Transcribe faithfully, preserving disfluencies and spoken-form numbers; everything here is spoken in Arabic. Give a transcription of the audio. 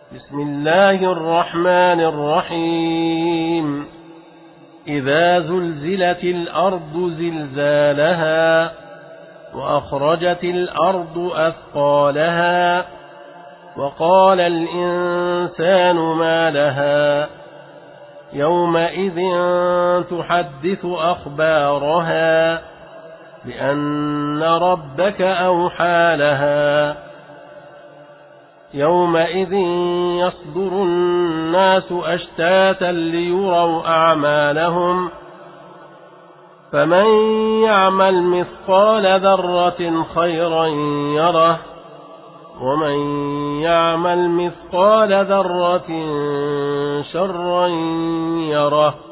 بسم الله الرحمن الرحيم إذا زلزلت الأرض زلزالها وأخرجت الأرض أثقالها وقال الإنسان ما لها يومئذ تحدث أخبارها بأن ربك أوحى لها يومئذ يصدر الناس أشتاتا ليروا أعمالهم فمن يعمل مثقال ذرة خيرا يره ومن يعمل مثقال ذرة شرا يره